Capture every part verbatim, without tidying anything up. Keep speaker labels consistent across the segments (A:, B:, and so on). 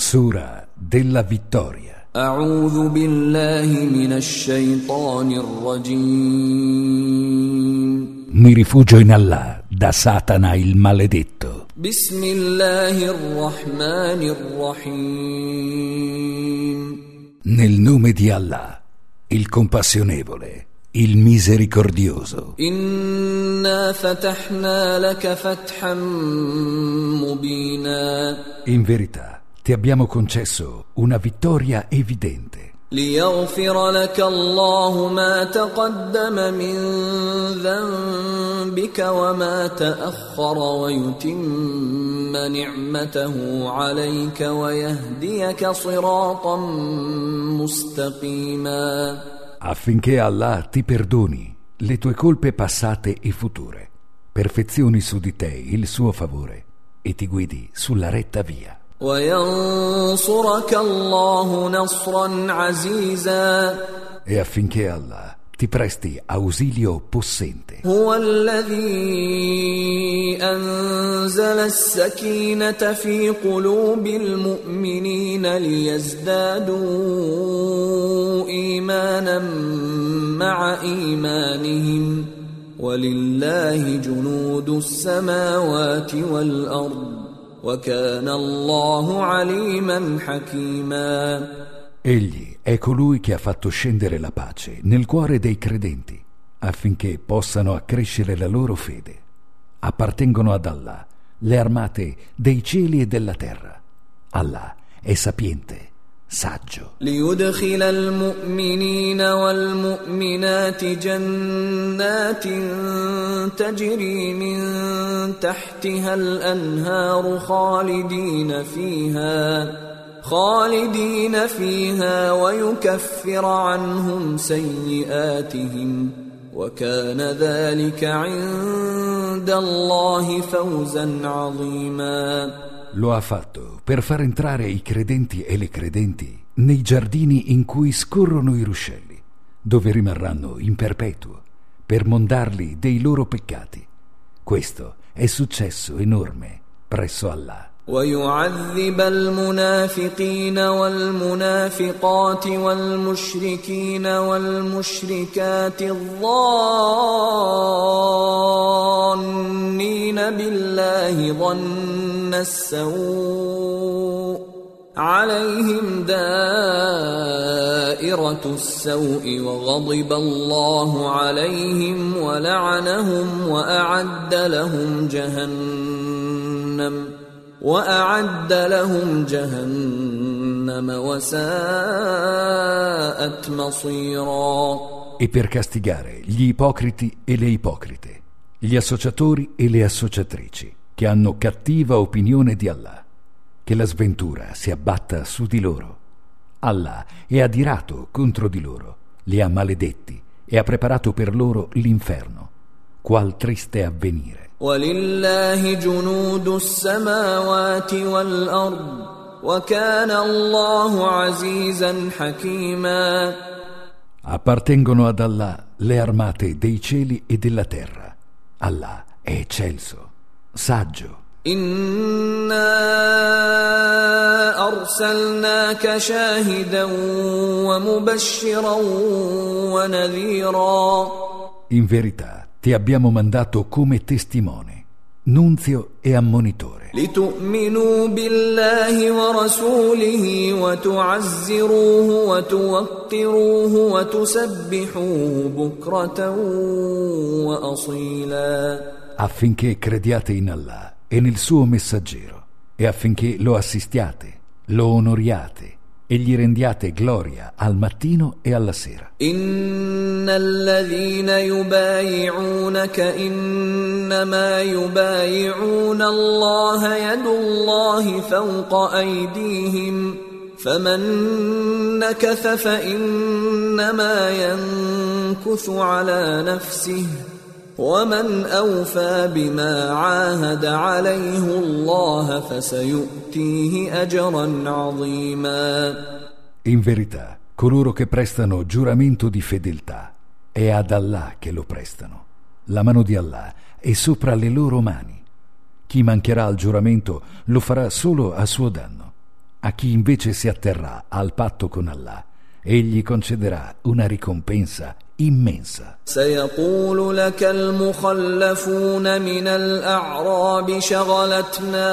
A: Sura della vittoria.
B: أعوذ بالله من الشيطان الرجيم.
A: Mi rifugio in Allah da Satana il maledetto.
B: بسم الله الرحمن الرحيم.
A: Nel nome di Allah, il compassionevole, il misericordioso.
B: إنا فتحنا لك فتحا مبينا.
A: In verità, ti abbiamo concesso una vittoria evidente.
B: ليغفر لك الله ما تقدم من ذنبك وما تأخر ويتم نعمته عليك ويهديك صراطا مستقيما.
A: Affinché Allah ti perdoni le tue colpe passate e future, perfezioni su di te il suo favore e ti guidi sulla retta via.
B: وينصرك الله نصرا عزيزا.
A: E affinché Allah ti presti ausilio possente.
B: هو الذي أنزل السكينة في قلوب المؤمنين ليزدادوا إيمانا مع إيمانهم ولله جنود السماوات والأرض وَكَانَ اللَّهُ عَلِيمًا حَكِيمًا.
A: Egli è colui che ha fatto scendere la pace nel cuore dei credenti affinché possano accrescere la loro fede. Appartengono ad Allah le armate dei cieli e della terra. Allah è sapiente, saggio.
B: ليدخل المؤمنين والمؤمنات جنات تجري من تحتها الأنهار خالدين فيها خالدين فيها ويكفر عنهم سيئاتهم وكان ذلك عند الله فوزا عظيما.
A: Lo ha fatto per far entrare i credenti e le credenti nei giardini in cui scorrono i ruscelli, dove rimarranno in perpetuo, per mondarli dei loro peccati. Questo è successo enorme presso Allah.
B: ويعذب المنافقين والمنافقات والمشركين والمشركات الظانين بالله ظن السوء عليهم دائرة السوء وغضب الله عليهم ولعنهم وأعد لهم جهنم وأعد لهم جهنم وساءت مصيرا.
A: E per castigare gli ipocriti e le ipocrite, gli associatori e le associatrici che hanno cattiva opinione di Allah, che la sventura si abbatta su di loro. Allah è adirato contro di loro, li ha maledetti e ha preparato per loro l'inferno. Qual triste avvenire.
B: ولله جنود السماوات والأرض وكان الله عزيزا حكيما.
A: Appartengono ad Allah le armate dei cieli e della terra. Allah è eccelso, saggio.
B: إنا أرسلناك شاهدا ومبشرا ونذيرا.
A: In verità ti abbiamo mandato come testimone, nunzio e ammonitore.
B: لتؤمنوا بالله ورسوله وتعزروه وتوقروه وتسبحوه بكرة وأصيلا.
A: Affinché crediate in Allah e nel suo messaggero e affinché lo assistiate, lo onoriate e gli rendiate gloria al mattino e alla sera.
B: إن الذين يبايعونك إنما يبايعون الله يد الله فوق أيديهم فمن نكث فإنما ينكث على نفسه ومن أوفى بما عاهد عليه الله فسيؤتيه أجرا عظيما.
A: In verità, coloro che prestano giuramento di fedeltà è ad Allah che lo prestano. La mano di Allah è sopra le loro mani. Chi mancherà al giuramento lo farà solo a suo danno. A chi invece si atterrà al patto con Allah, egli concederà una ricompensa immensa.
B: سيقول لك المخلفون من الأعراب شغلتنا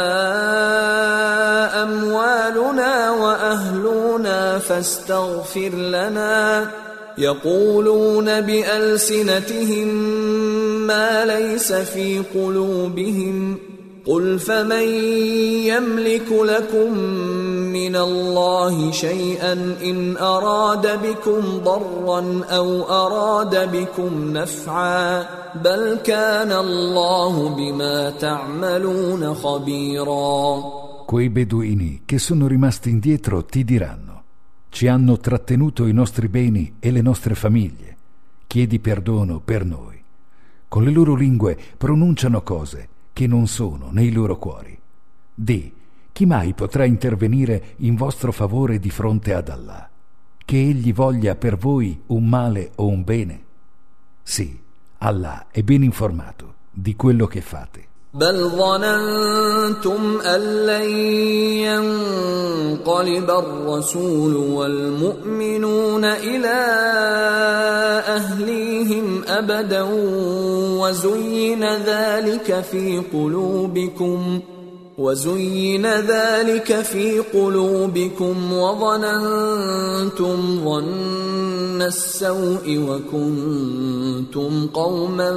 B: أموالنا وأهلنا فاستغفر لنا يقولون بألسنتهم ما ليس في قلوبهم قل فمن يملك لكم من الله شيئا إن أراد بكم ضرا أو أراد بكم نفعا بل كان الله بما تعملون خبيرا.
A: Quei beduini che sono rimasti indietro ti diranno: ci hanno trattenuto i nostri beni e le nostre famiglie, chiedi perdono per noi. Con le loro lingue pronunciano cose che non sono nei loro cuori. Di, chi mai potrà intervenire in vostro favore di fronte ad Allah? Che egli voglia per voi un male o un bene? Sì, Allah è ben informato di quello che fate.
B: بل ظننتم أن لن ينقلب الرسول والمؤمنون إلى أهليهم أبدا وزين ذلك في قلوبكم وزين ذلك في قلوبكم وظننتم ظن السوء وكنتم قوما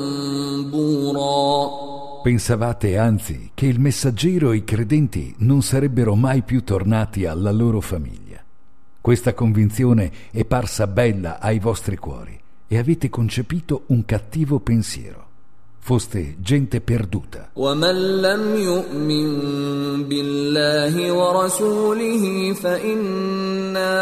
B: بورا.
A: Pensavate anzi che il messaggero e i credenti non sarebbero mai più tornati alla loro famiglia. Questa convinzione è parsa bella ai vostri cuori e avete concepito un cattivo pensiero. Foste gente perduta.
B: وَمَنْ لَمْ يُؤْمِنْ بِاللَّهِ وَرَسُولِهِ فَإِنَّا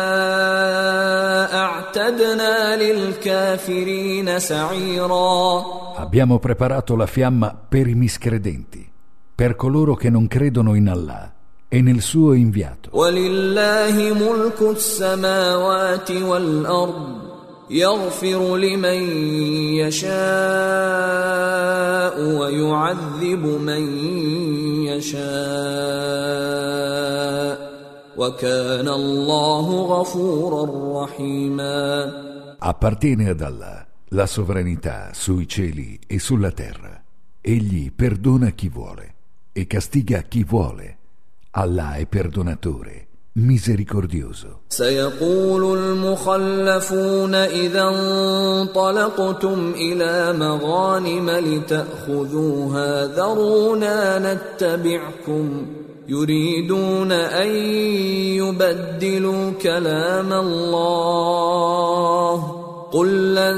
B: أَعْتَدْنَا لِلْكَافِرِينَ سَعِيرًا.
A: Abbiamo preparato la fiamma per i miscredenti, per coloro che non credono in Allah e nel suo inviato.
B: وَلِلَّهِ مُلْكُ السَّمَاوَاتِ وَالْأَرْضِ يغفر لمن يشاء ويعذب من يشاء وكان الله غفورا رحيما.
A: Appartiene ad Allah la sovranità sui cieli e sulla terra. Egli perdona chi vuole e castiga chi vuole. Allah è perdonatore, misericordioso.
B: سيقول المخلفون إذا انطلقتم إلى مغانم لتأخذوها ذرونا نتبعكم يريدون أن يبدلوا كلام الله قل لن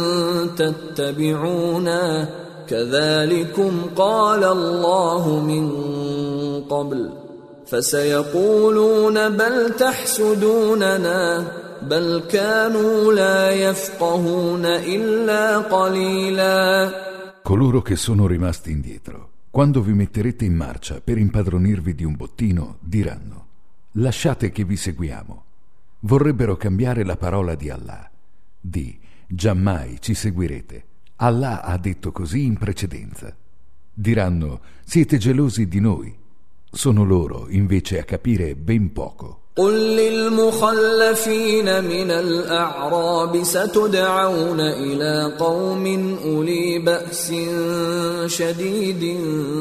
B: تتبعونا كذلكم قال الله من قبل فسيقولون بل تحسدوننا بل كانوا لا يفقهون إلا قليلا.
A: Coloro che sono rimasti indietro, quando vi metterete in marcia per impadronirvi di un bottino, diranno: lasciate che vi seguiamo. Vorrebbero cambiare la parola di Allah. Di, giammai ci seguirete. Allah ha detto così in precedenza. Diranno: siete gelosi di noi. Sono loro invece a capire ben poco.
B: قل للمخلفين من الأعراب ستدعون إلى قوم أولي بأس شديد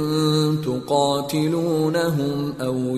B: تقاتلونهم أو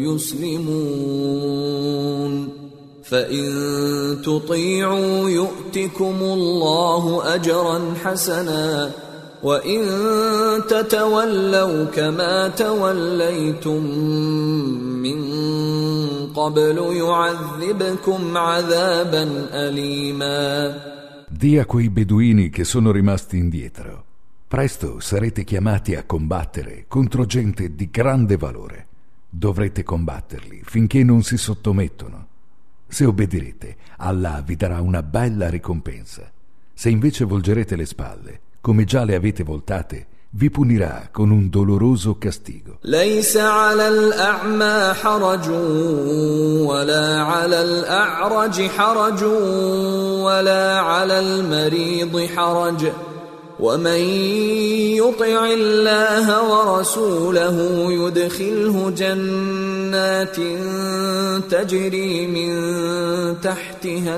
B: يسلمون فإن تطيعوا يؤتكم الله أجرا حسنا وَإِن تَتَوَلَّوْا كَمَا تَوَلَّيْتُم مِّن قَبْلُ يُعَذِّبْكُمْ عَذَابًا أَلِيمًا.
A: Di a quei beduini che sono rimasti indietro: presto sarete chiamati a combattere contro gente di grande valore. Dovrete combatterli finché non si sottomettono. Se obbedirete, Allah vi darà una bella ricompensa. Se invece volgerete le spalle, come già le avete voltate, vi punirà con un doloroso castigo.
B: ليس على الأعمى حرج ولا على الأعرج حرج ولا على المريض حرج ومن يطع الله ورسوله يدخله جنات تجري من تحتها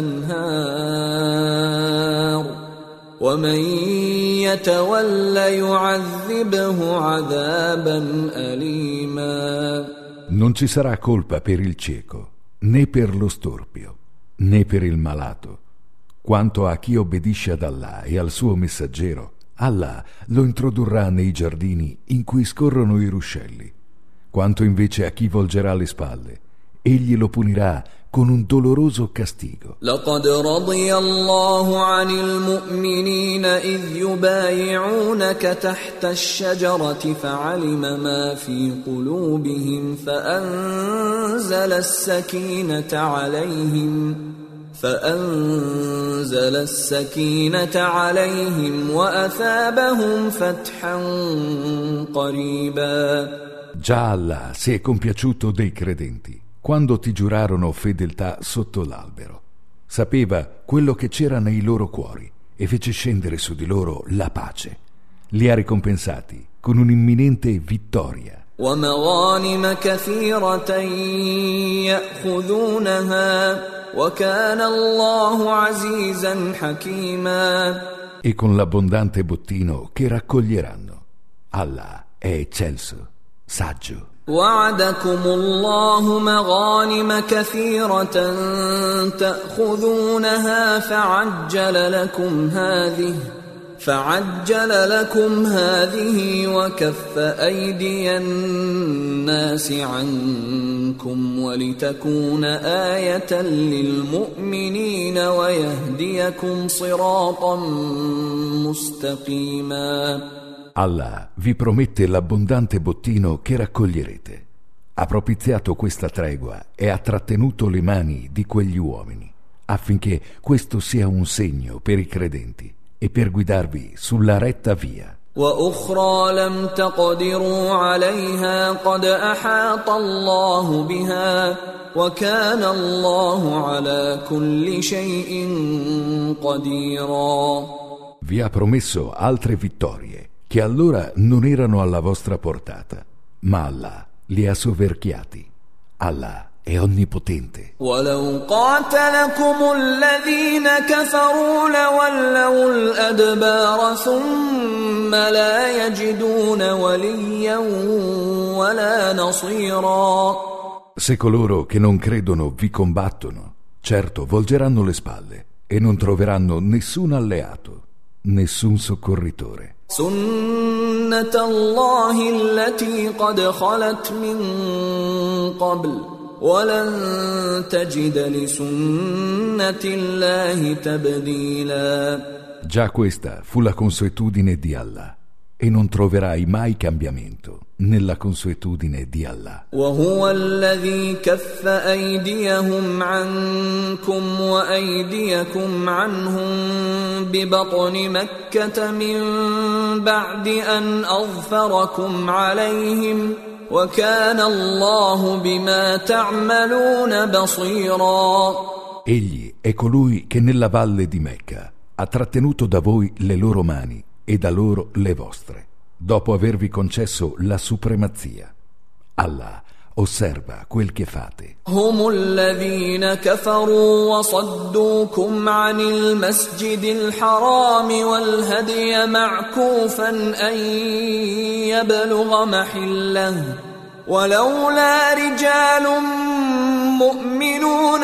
B: الأنهار ومن يتول يعذبه عذابا أليما.
A: Non ci sarà colpa per il cieco, né per lo storpio, né per il malato. Quanto a chi obbedisce ad Allah e al suo messaggero, Allah lo introdurrà nei giardini in cui scorrono i ruscelli. Quanto invece a chi volgerà le spalle, egli lo punirà con un doloroso castigo.
B: لقد رضي الله عن المؤمنين إذ يبايعونك تحت الشجرة فعلم ما في قلوبهم فأنزل السكينة عليهم فأنزل السكينة عليهم وأثابهم فتحا قريبا.
A: Già Allah si è compiaciuto dei credenti quando ti giurarono fedeltà sotto l'albero. Sapeva quello che c'era nei loro cuori e fece scendere su di loro la pace. Li ha ricompensati con un'imminente vittoria.
B: ومغانم كثيرة يأخذونها وكان الله عزيزا حكيما.
A: E con l'abbondante bottino che raccoglieranno. Allah è eccelso, saggio.
B: وعدكم الله مغانم كثيرة تأخذونها فعجل لكم هذه فعجل لكم هذه وكف أيدي الناس عنكم ولتكون آية للمؤمنين ويهديكم صراطا مستقيما.
A: Allah vi promette l'abbondante bottino che raccoglierete. Ha propiziato questa tregua e ha trattenuto le mani di quegli uomini, affinché questo sia un segno per i credenti e per guidarvi sulla retta via.
B: وأخرى لم تقدروا عليها قد أحاط الله بها وكان الله على كل شيء قديرا.
A: Vi ha promesso altre vittorie che allora non erano alla vostra portata, ma Allah li ha soverchiati. Allah è onnipotente.
B: ولو قاتلكم الذين كفروا لولوا الأدبار ثم لا يجدون وليا ولا نصيرا.
A: Se coloro che non credono vi combattono, certo volgeranno le spalle e non troveranno nessun alleato, nessun soccorritore.
B: سنة الله التي قد خلت من قبل ولن تجد لسنة الله تبديلا.
A: Già questa fu la consuetudine di Allah e non troverai mai cambiamento nella consuetudine di Allah.
B: وهو الذي كف أيديهم عنكم وأيديكم عنهم ببطن مكة من بعد أن أظفركم عليهم وكان الله بما تعملون بصيرا.
A: Egli è colui che nella valle di Mecca ha trattenuto da voi le loro mani e da loro le vostre, dopo avervi concesso la supremazia. Allah osserva quel che fate.
B: هم الذين كفروا وصدوكم عن المسجد الحرام والهدي معكوفا أن يبلغ محله ولولا رجال مؤمنون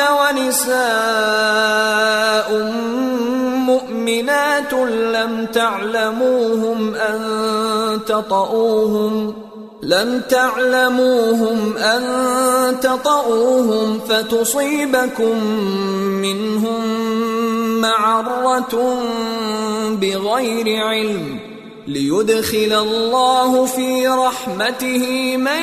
B: ونساء مؤمنات لم تعلموهم أن تطؤوهم لم تعلموهم أن تطؤوهم فتصيبكم منهم معرة بغير علم ليدخل الله في رحمته من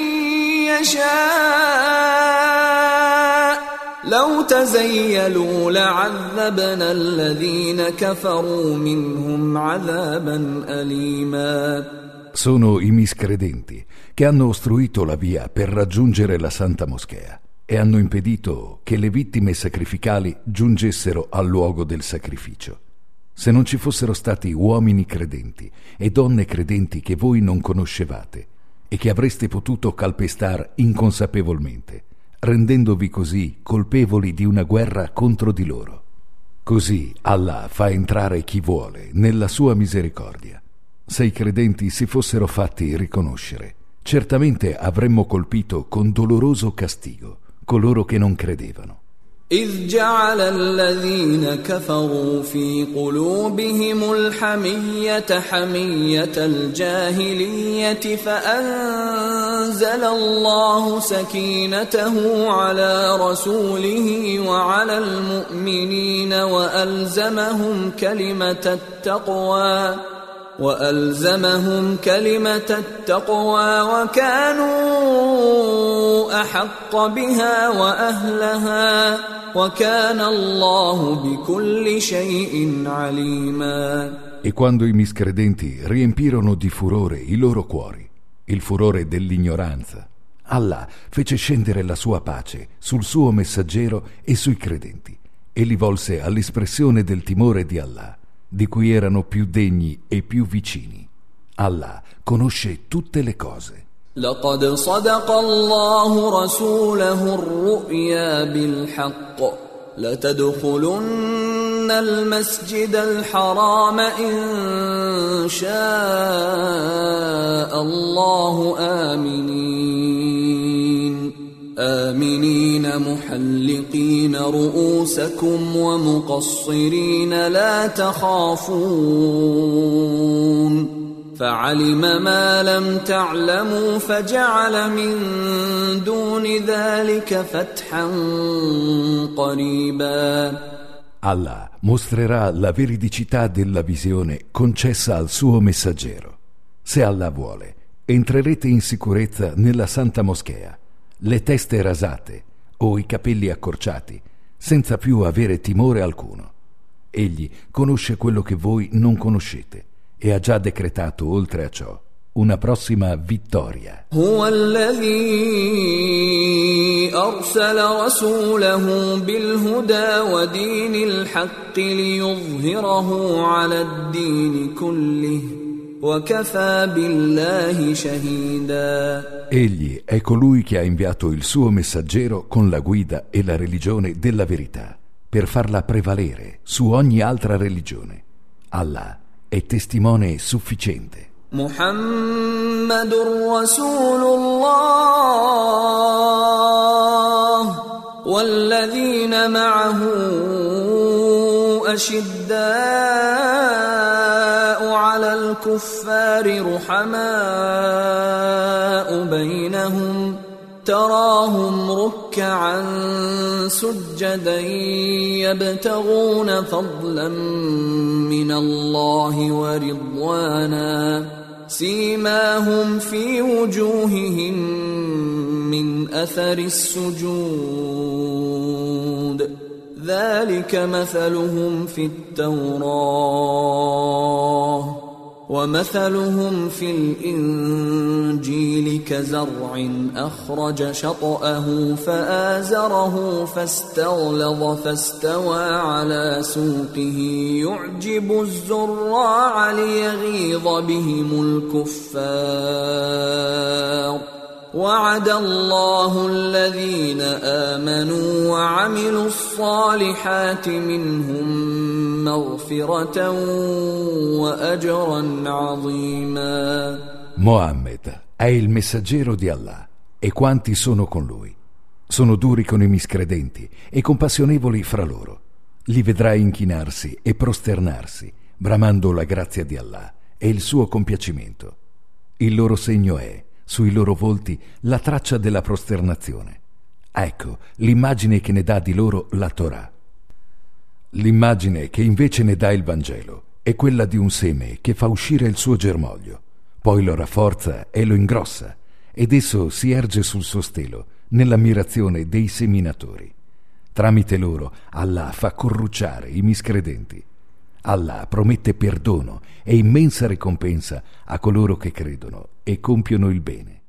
B: يشاء لو تزيلوا لعذبنا الذين كفروا منهم عذابا أليما.
A: Sono i miscredenti che hanno ostruito la via per raggiungere la Santa Moschea e hanno impedito che le vittime sacrificali giungessero al luogo del sacrificio. se non ci fossero stati uomini credenti e donne credenti che voi non conoscevate e che avreste potuto calpestar inconsapevolmente, rendendovi così colpevoli di una guerra contro di loro. Così Allah fa entrare chi vuole nella sua misericordia. Se i credenti si fossero fatti riconoscere, certamente avremmo colpito con doloroso castigo coloro che non credevano.
B: إذ جعل الذين كفروا في قلوبهم الحمية حمية الجاهلية فأنزل الله سكينته على رسوله وعلى المؤمنين وألزمهم كلمة التقوى وألزمهم كلمة التقوى وكانوا أحق بها وأهلها وكان الله بكل شيء عليما.
A: E quando i miscredenti riempirono di furore i loro cuori, il furore dell'ignoranza, Allah fece scendere la sua pace sul suo messaggero e sui credenti e li volse all'espressione del timore di Allah, di cui erano più degni e più vicini. Allah conosce tutte le cose.
B: لقد صدق الله رسوله الرؤيا بالحق لتدخلن المسجد الحرام إن شاء الله آمنين آمنين محلقين رؤوسكم ومقصرين لا تخافون فعلم ما لم تعلموا فجعل من دون ذلك فتحا قريبا.
A: Allah mostrerà la veridicità della visione concessa al suo messaggero. Se Allah vuole, entrerete in sicurezza nella Santa Moschea, le teste rasate o i capelli accorciati, senza più avere timore alcuno. Egli conosce quello che voi non conoscete e ha già decretato oltre a ciò una prossima vittoria.
B: هو الذي أرسل رسوله بالهدى ودين الحق ليظهره على الدين كله وكفى بالله شهيدا.
A: Egli è colui che ha inviato il suo messaggero con la guida e la religione della verità per farla prevalere su ogni altra religione. Allah è testimone sufficiente.
B: محمد رسول الله والذين معه أشداء على الكفار رحماء بينهم تراهم ركعا سجدا يبتغون فضلا من الله ورضوانا سيماهم في وجوههم من أثر السجود ذلك مثلهم في التوراة ومثلهم في الإنجيل كزرع أخرج شطأه فآزره فاستغلظ فاستوى على سوقه يعجب الزراع ليغيظ بهم الكفار وعد الله الذين آمنوا وعملوا الصالحات منهم مغفرة وأجرا عظيما.
A: Mohammed è il messaggero di Allah e quanti sono con lui. Sono duri con i miscredenti e compassionevoli fra loro. Li vedrai inchinarsi e prosternarsi, bramando la grazia di Allah e il suo compiacimento. Il loro segno è sui loro volti la traccia della prosternazione. Ecco l'immagine che ne dà di loro la Torah. L'immagine che invece ne dà il Vangelo è quella di un seme che fa uscire il suo germoglio, poi lo rafforza e lo ingrossa, ed esso si erge sul suo stelo nell'ammirazione dei seminatori. Tramite loro Allah fa corrucciare i miscredenti. Allah promette perdono e immensa ricompensa a coloro che credono e compiono il bene.